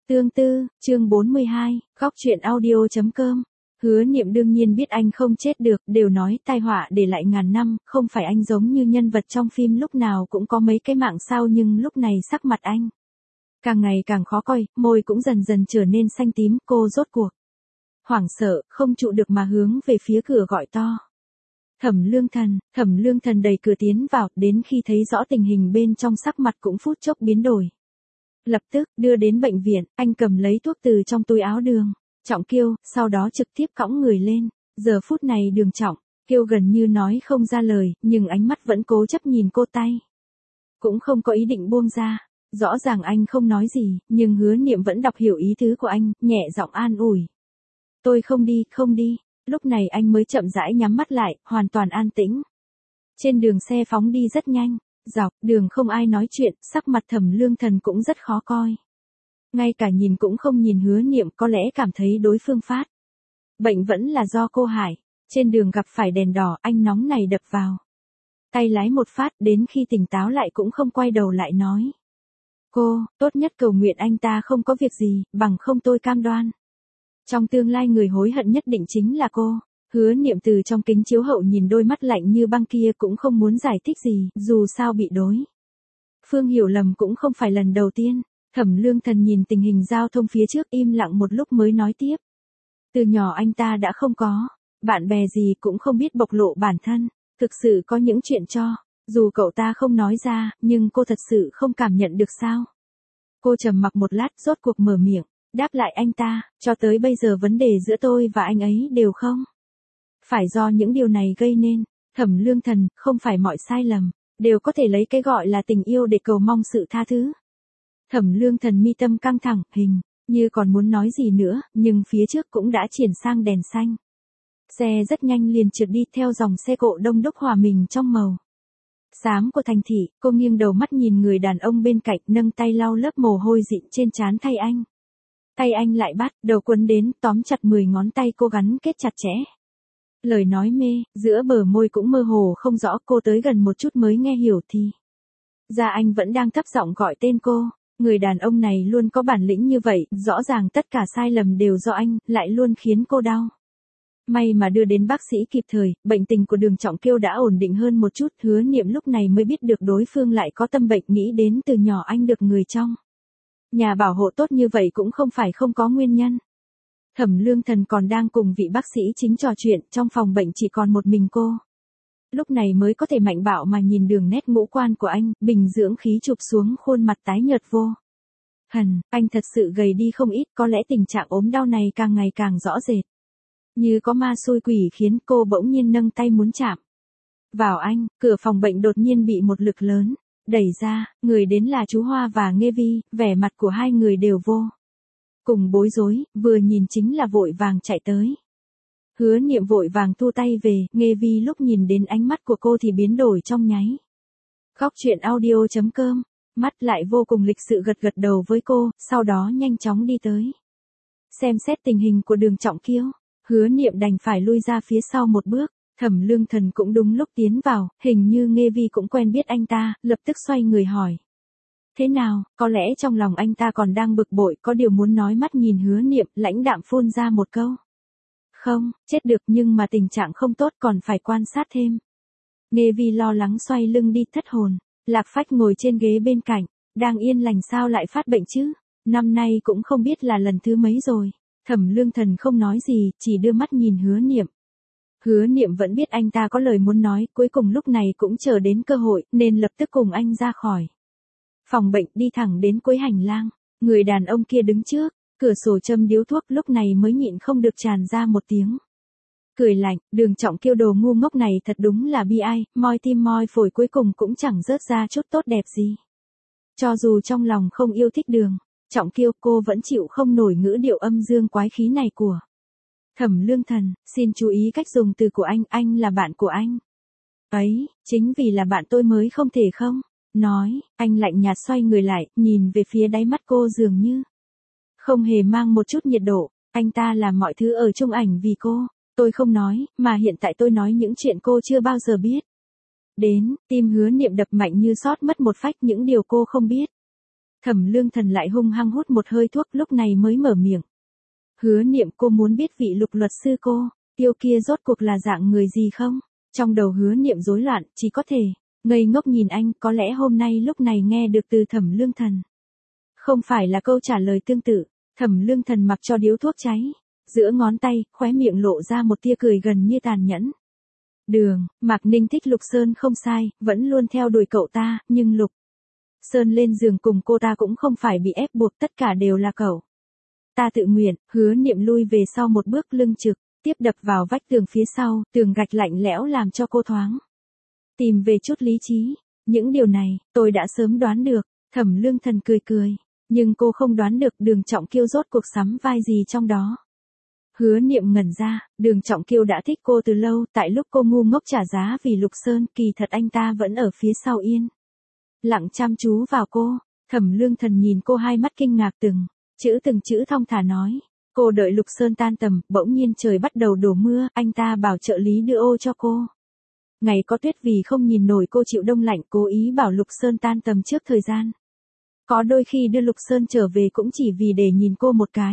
Tương tư, chương 42, góc truyện audio.com. Hứa Niệm đương nhiên biết anh không chết được, đều nói tai họa để lại ngàn năm, không phải anh giống như nhân vật trong phim lúc nào cũng có mấy cái mạng sao, nhưng lúc này sắc mặt anh càng ngày càng khó coi, môi cũng dần dần trở nên xanh tím, cô rốt cuộc hoảng sợ, không trụ được mà hướng về phía cửa gọi to. Thẩm Lương Thần đẩy cửa tiến vào, đến khi thấy rõ tình hình bên trong sắc mặt cũng phút chốc biến đổi. Lập tức, đưa đến bệnh viện, anh cầm lấy thuốc từ trong túi áo Đường Trọng Kiêu, sau đó trực tiếp cõng người lên. Giờ phút này Đường Trọng Kiêu gần như nói không ra lời, nhưng ánh mắt vẫn cố chấp nhìn cô, tay cũng không có ý định buông ra. Rõ ràng anh không nói gì, nhưng Hứa Niệm vẫn đọc hiểu ý tứ của anh, nhẹ giọng an ủi. Tôi không đi. Lúc này anh mới chậm rãi nhắm mắt lại, hoàn toàn an tĩnh. Trên đường xe phóng đi rất nhanh. Dọc đường không ai nói chuyện, sắc mặt Thẩm Lương Thần cũng rất khó coi. Ngay cả nhìn cũng không nhìn Hứa Niệm, có lẽ cảm thấy đối phương phát bệnh vẫn là do cô hại. Trên đường gặp phải đèn đỏ, anh nóng này đập vào tay lái một phát, đến khi tỉnh táo lại cũng không quay đầu lại nói. Cô, tốt nhất cầu nguyện anh ta không có việc gì, bằng không tôi cam đoan. Trong tương lai người hối hận nhất định chính là cô. Hứa Niệm từ trong kính chiếu hậu nhìn đôi mắt lạnh như băng kia cũng không muốn giải thích gì, dù sao bị đối phương hiểu lầm cũng không phải lần đầu tiên. Thẩm Lương Thần nhìn tình hình giao thông phía trước im lặng một lúc mới nói tiếp. Từ nhỏ anh ta đã không có bạn bè gì, cũng không biết bộc lộ bản thân, thực sự có những chuyện dù cậu ta không nói ra, nhưng cô thật sự không cảm nhận được sao? Cô trầm mặc một lát, rốt cuộc mở miệng, đáp lại anh ta, cho tới bây giờ vấn đề giữa tôi và anh ấy đều không phải do những điều này gây nên. Thẩm Lương Thần, không phải mọi sai lầm đều có thể lấy cái gọi là tình yêu để cầu mong sự tha thứ. Thẩm Lương Thần mi tâm căng thẳng, hình như còn muốn nói gì nữa, nhưng phía trước cũng đã chuyển sang đèn xanh. Xe rất nhanh liền trượt đi theo dòng xe cộ đông đúc hòa mình trong màu xám của thành thị. Cô nghiêng đầu mắt nhìn người đàn ông bên cạnh, nâng tay lau lớp mồ hôi dịn trên trán thay anh. Tay anh lại bắt đầu quấn đến, tóm chặt 10 ngón tay cô gắn kết chặt chẽ. Lời nói mê, giữa bờ môi cũng mơ hồ không rõ, cô tới gần một chút mới nghe hiểu thì ra anh vẫn đang thấp giọng gọi tên cô. Người đàn ông này luôn có bản lĩnh như vậy, rõ ràng tất cả sai lầm đều do anh, lại luôn khiến cô đau. May mà đưa đến bác sĩ kịp thời, bệnh tình của Đường Trọng Kiêu đã ổn định hơn một chút. Hứa Niệm lúc này mới biết được đối phương lại có tâm bệnh, nghĩ đến từ nhỏ anh được người trong nhà bảo hộ tốt như vậy cũng không phải không có nguyên nhân. Thẩm Lương Thần còn đang cùng vị bác sĩ chính trò chuyện, trong phòng bệnh chỉ còn một mình cô. Lúc này mới có thể mạnh bạo mà nhìn đường nét ngũ quan của anh, bình dưỡng khí chụp xuống khuôn mặt tái nhợt vô hằn, anh thật sự gầy đi không ít, có lẽ tình trạng ốm đau này càng ngày càng rõ rệt. Như có ma xui quỷ khiến, cô bỗng nhiên nâng tay muốn chạm vào anh, cửa phòng bệnh đột nhiên bị một lực lớn đẩy ra, người đến là chú Hoa và Nghê Vi, vẻ mặt của hai người đều vô cùng bối rối, vừa nhìn chính là vội vàng chạy tới. Hứa Niệm vội vàng thu tay về, Nghê Vi lúc nhìn đến ánh mắt của cô thì biến đổi trong nháy. Góc truyện audio.com, mắt lại vô cùng lịch sự gật gật đầu với cô, sau đó nhanh chóng đi tới xem xét tình hình của Đường Trọng Kiêu. Hứa Niệm đành phải lui ra phía sau một bước. Thẩm Lương Thần cũng đúng lúc tiến vào, hình như Nghê Vi cũng quen biết anh ta, lập tức xoay người hỏi. Thế nào, có lẽ trong lòng anh ta còn đang bực bội, có điều muốn nói, mắt nhìn Hứa Niệm, lãnh đạm phun ra một câu. Không, chết được, nhưng mà tình trạng không tốt, còn phải quan sát thêm. Nghê Vi lo lắng xoay lưng đi, thất hồn. Lạc Phách ngồi trên ghế bên cạnh, đang yên lành sao lại phát bệnh chứ, năm nay cũng không biết là lần thứ mấy rồi. Thẩm Lương Thần không nói gì, chỉ đưa mắt nhìn Hứa Niệm. Hứa Niệm vẫn biết anh ta có lời muốn nói, cuối cùng lúc này cũng chờ đến cơ hội, nên lập tức cùng anh ra khỏi phòng bệnh, đi thẳng đến cuối hành lang. Người đàn ông kia đứng trước cửa sổ châm điếu thuốc, lúc này mới nhịn không được tràn ra một tiếng cười lạnh. Đường Trọng Kiêu đồ ngu ngốc này thật đúng là bi ai, moi tim moi phổi cuối cùng cũng chẳng rớt ra chút tốt đẹp gì. Cho dù trong lòng không yêu thích Đường Trọng Kiêu, cô vẫn chịu không nổi ngữ điệu âm dương quái khí này của Thẩm Lương Thần. Xin chú ý cách dùng từ của anh là bạn của anh ấy, chính vì là bạn tôi mới không thể không nói. Anh lạnh nhạt xoay người lại, nhìn về phía đáy mắt cô dường như không hề mang một chút nhiệt độ. Anh ta làm mọi thứ ở chung ảnh vì cô, tôi không nói, mà hiện tại tôi nói những chuyện cô chưa bao giờ biết đến. Tim Hứa Niệm đập mạnh như sót mất một phách, những điều cô không biết Thẩm Lương Thần lại hung hăng hút một hơi thuốc lúc này mới mở miệng. Hứa Niệm, cô muốn biết vị Lục luật sư cô yêu kia rốt cuộc là dạng người gì không? Trong đầu Hứa Niệm rối loạn, chỉ có thể ngây ngốc nhìn anh, có lẽ hôm nay lúc này nghe được từ Thẩm Lương Thần. Không phải là câu trả lời tương tự, Thẩm Lương Thần mặc cho điếu thuốc cháy, giữa ngón tay, khóe miệng lộ ra một tia cười gần như tàn nhẫn. Mạc Ninh thích Lục Sơn không sai, vẫn luôn theo đuổi cậu ta, nhưng Lục Sơn lên giường cùng cô ta cũng không phải bị ép buộc, tất cả đều là cậu ta tự nguyện. Hứa Niệm lui về sau một bước, lưng trực, tiếp đập vào vách tường phía sau, tường gạch lạnh lẽo làm cho cô thoáng tìm về chút lý trí. Những điều này, tôi đã sớm đoán được. Thẩm Lương Thần cười cười, nhưng cô không đoán được Đường Trọng Kiêu rốt cuộc sắm vai gì trong đó. Hứa Niệm ngẩn ra, Đường Trọng Kiêu đã thích cô từ lâu, tại lúc cô ngu ngốc trả giá vì Lục Sơn, kỳ thật anh ta vẫn ở phía sau yên lặng chăm chú vào cô. Thẩm Lương Thần nhìn cô, hai mắt kinh ngạc, từng chữ thong thả nói. Cô đợi Lục Sơn tan tầm, bỗng nhiên trời bắt đầu đổ mưa, anh ta bảo trợ lý đưa ô cho cô. Ngày có tuyết, vì không nhìn nổi cô chịu đông lạnh, cố ý bảo Lục Sơn tan tầm trước thời gian. Có đôi khi đưa Lục Sơn trở về cũng chỉ vì để nhìn cô một cái.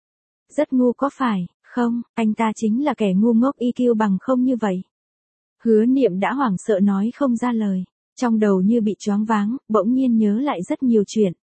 Rất ngu có phải không? Anh ta chính là kẻ ngu ngốc, IQ bằng không như vậy. Hứa Niệm đã hoảng sợ nói không ra lời, trong đầu như bị choáng váng, bỗng nhiên nhớ lại rất nhiều chuyện.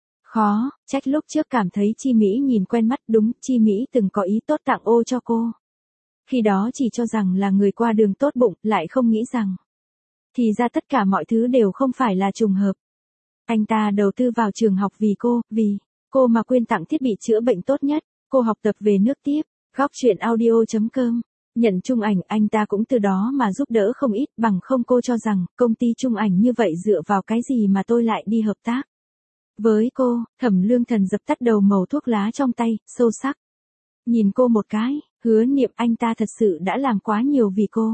Khó trách lúc trước cảm thấy Chi Mỹ nhìn quen mắt, đúng, Chi Mỹ từng có ý tốt tặng ô cho cô. Khi đó chỉ cho rằng là người qua đường tốt bụng, lại không nghĩ rằng thì ra tất cả mọi thứ đều không phải là trùng hợp. Anh ta đầu tư vào trường học vì cô mà quyên tặng thiết bị chữa bệnh tốt nhất. Cô học tập về nước tiếp. Góc chuyện audio.com. Nhận chung ảnh, anh ta cũng từ đó mà giúp đỡ không ít, bằng không cô cho rằng công ty chung ảnh như vậy dựa vào cái gì mà tôi lại đi hợp tác với cô. Thẩm Lương Thần dập tắt đầu mẩu thuốc lá trong tay, sâu sắc nhìn cô một cái. Hứa Niệm, anh ta thật sự đã làm quá nhiều vì cô.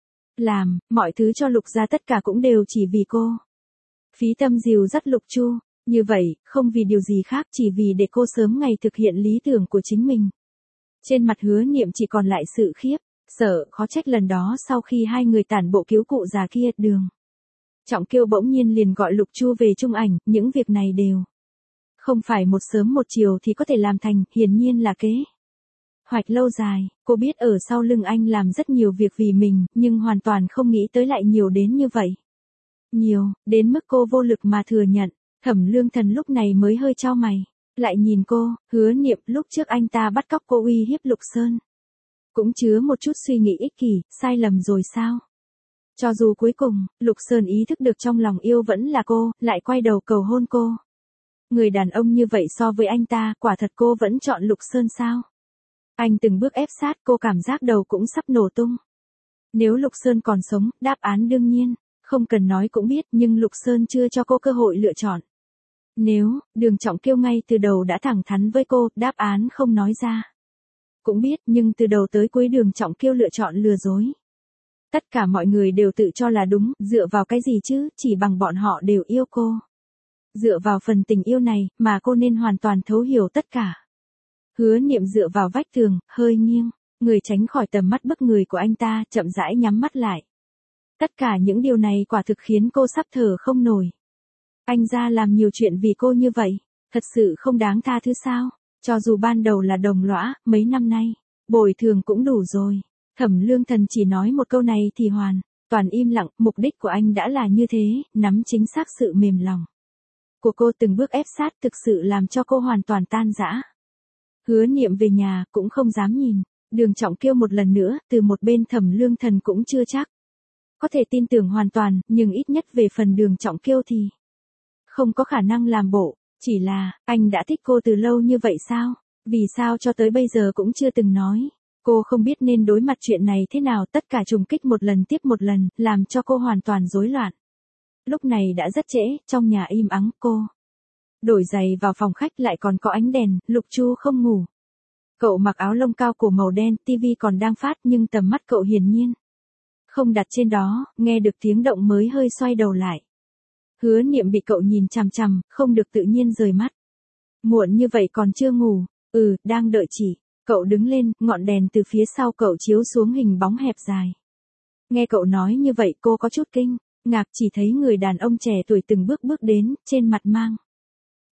Làm mọi thứ cho Lục gia tất cả cũng đều chỉ vì cô. Phí tâm dìu dắt Lục Chu, như vậy, không vì điều gì khác, chỉ vì để cô sớm ngày thực hiện lý tưởng của chính mình. Trên mặt Hứa Niệm chỉ còn lại sự khiếp sợ, khó trách lần đó sau khi hai người tản bộ cứu cụ già kia, Đường Trọng Kiêu bỗng nhiên liền gọi Lục Chu về chung ảnh, những việc này đều không phải một sớm một chiều thì có thể làm thành, hiển nhiên là kế hoạch lâu dài. Cô biết ở sau lưng anh làm rất nhiều việc vì mình, nhưng hoàn toàn không nghĩ tới lại nhiều đến như vậy. Nhiều, đến mức cô vô lực mà thừa nhận. Thẩm Lương Thần lúc này mới hơi chau mày, lại nhìn cô. Hứa Niệm, lúc trước anh ta bắt cóc cô uy hiếp Lục Sơn, cũng chứa một chút suy nghĩ ích kỷ, sai lầm rồi sao? Cho dù cuối cùng, Lục Sơn ý thức được trong lòng yêu vẫn là cô, lại quay đầu cầu hôn cô. Người đàn ông như vậy so với anh ta, quả thật cô vẫn chọn Lục Sơn sao? Anh từng bước ép sát cô, cảm giác đầu cũng sắp nổ tung. Nếu Lục Sơn còn sống, đáp án đương nhiên không cần nói cũng biết, nhưng Lục Sơn chưa cho cô cơ hội lựa chọn. Nếu Đường Trọng Kiêu ngay từ đầu đã thẳng thắn với cô, đáp án không nói ra cũng biết, nhưng từ đầu tới cuối Đường Trọng Kiêu lựa chọn lừa dối. Tất cả mọi người đều tự cho là đúng, dựa vào cái gì chứ, chỉ bằng bọn họ đều yêu cô. Dựa vào phần tình yêu này, mà cô nên hoàn toàn thấu hiểu tất cả. Hứa Niệm dựa vào vách tường, hơi nghiêng, người tránh khỏi tầm mắt bức người của anh ta, chậm rãi nhắm mắt lại. Tất cả những điều này quả thực khiến cô sắp thở không nổi. Anh ra làm nhiều chuyện vì cô như vậy, thật sự không đáng tha thứ sao? Cho dù ban đầu là đồng lõa, mấy năm nay, bồi thường cũng đủ rồi. Thẩm Lương Thần chỉ nói một câu này thì hoàn toàn im lặng, mục đích của anh đã là như thế, nắm chính xác sự mềm lòng của cô, từng bước ép sát, thực sự làm cho cô hoàn toàn tan rã. Hứa Niệm về nhà, cũng không dám nhìn Đường Trọng Kiêu một lần nữa, từ một bên Thẩm Lương Thần cũng chưa chắc có thể tin tưởng hoàn toàn, nhưng ít nhất về phần Đường Trọng Kiêu thì không có khả năng làm bộ. Chỉ là, anh đã thích cô từ lâu như vậy sao? Vì sao cho tới bây giờ cũng chưa từng nói? Cô không biết nên đối mặt chuyện này thế nào, tất cả trùng kích một lần tiếp một lần, làm cho cô hoàn toàn rối loạn. Lúc này đã rất trễ, trong nhà im ắng, cô đổi giày vào phòng khách, lại còn có ánh đèn. Lục Chu không ngủ. Cậu mặc áo lông cao cổ màu đen, tivi còn đang phát, nhưng tầm mắt cậu hiển nhiên không đặt trên đó, nghe được tiếng động mới hơi xoay đầu lại. Hứa Niệm bị cậu nhìn chằm chằm, không được tự nhiên rời mắt. Muộn như vậy còn chưa ngủ? Đang đợi chị. Cậu đứng lên, ngọn đèn từ phía sau cậu chiếu xuống hình bóng hẹp dài. Nghe cậu nói như vậy, cô có chút kinh ngạc, chỉ thấy người đàn ông trẻ tuổi từng bước bước đến, trên mặt mang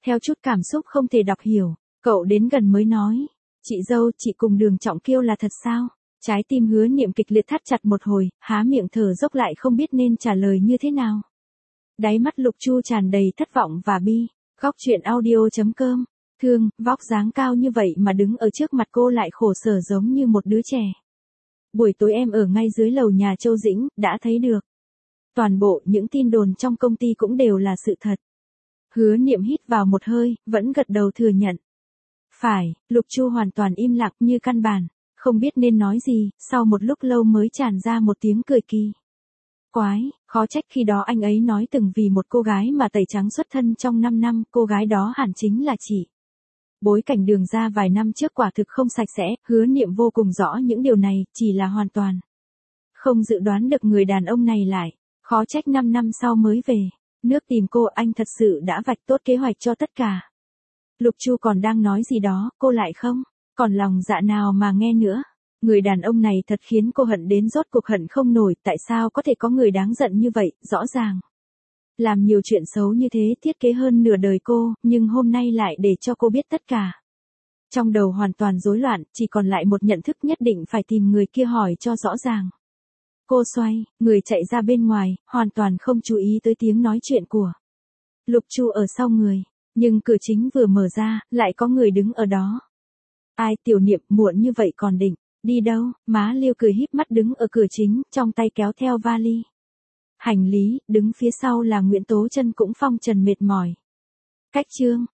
Theo chút cảm xúc không thể đọc hiểu, cậu đến gần mới nói. Chị dâu, chị cùng Đường Trọng Kiêu là thật sao? Trái tim Hứa Niệm kịch liệt thắt chặt một hồi, há miệng thở dốc lại không biết nên trả lời như thế nào. Đáy mắt Lục Chu tràn đầy thất vọng và bi. Góc chuyện audio.com. Thương, vóc dáng cao như vậy mà đứng ở trước mặt cô lại khổ sở giống như một đứa trẻ. Buổi tối em ở ngay dưới lầu nhà Châu Dĩnh, đã thấy được. Toàn bộ những tin đồn trong công ty cũng đều là sự thật. Hứa Niệm hít vào một hơi, vẫn gật đầu thừa nhận. Phải, Lục Chu hoàn toàn im lặng như căn bản, không biết nên nói gì, sau một lúc lâu mới tràn ra một tiếng cười kỳ. Quái, khó trách khi đó anh ấy nói từng vì một cô gái mà tẩy trắng xuất thân trong 5 năm, cô gái đó hẳn chính là chị. Bối cảnh Đường ra vài năm trước quả thực không sạch sẽ, Hứa Niệm vô cùng rõ những điều này, chỉ là hoàn toàn không dự đoán được người đàn ông này lại, khó trách 5 năm sau mới về, nước tìm cô. Anh thật sự đã vạch tốt kế hoạch cho tất cả. Lục Chu còn đang nói gì đó, cô lại không còn lòng dạ nào mà nghe nữa. Người đàn ông này thật khiến cô hận đến rốt cuộc hận không nổi, tại sao có thể có người đáng giận như vậy, rõ ràng làm nhiều chuyện xấu như thế, thiết kế hơn nửa đời cô, nhưng hôm nay lại để cho cô biết tất cả. Trong đầu hoàn toàn rối loạn, chỉ còn lại một nhận thức nhất định phải tìm người kia hỏi cho rõ ràng. Cô xoay, người chạy ra bên ngoài, hoàn toàn không chú ý tới tiếng nói chuyện của Lục Chu ở sau người, nhưng cửa chính vừa mở ra, lại có người đứng ở đó. Ai? Tiểu Niệm, muộn như vậy còn định đi đâu? Má Liêu cười híp mắt đứng ở cửa chính, trong tay kéo theo vali hành lý, đứng phía sau là Nguyễn Tố Chân cũng phong trần mệt mỏi. Cách chương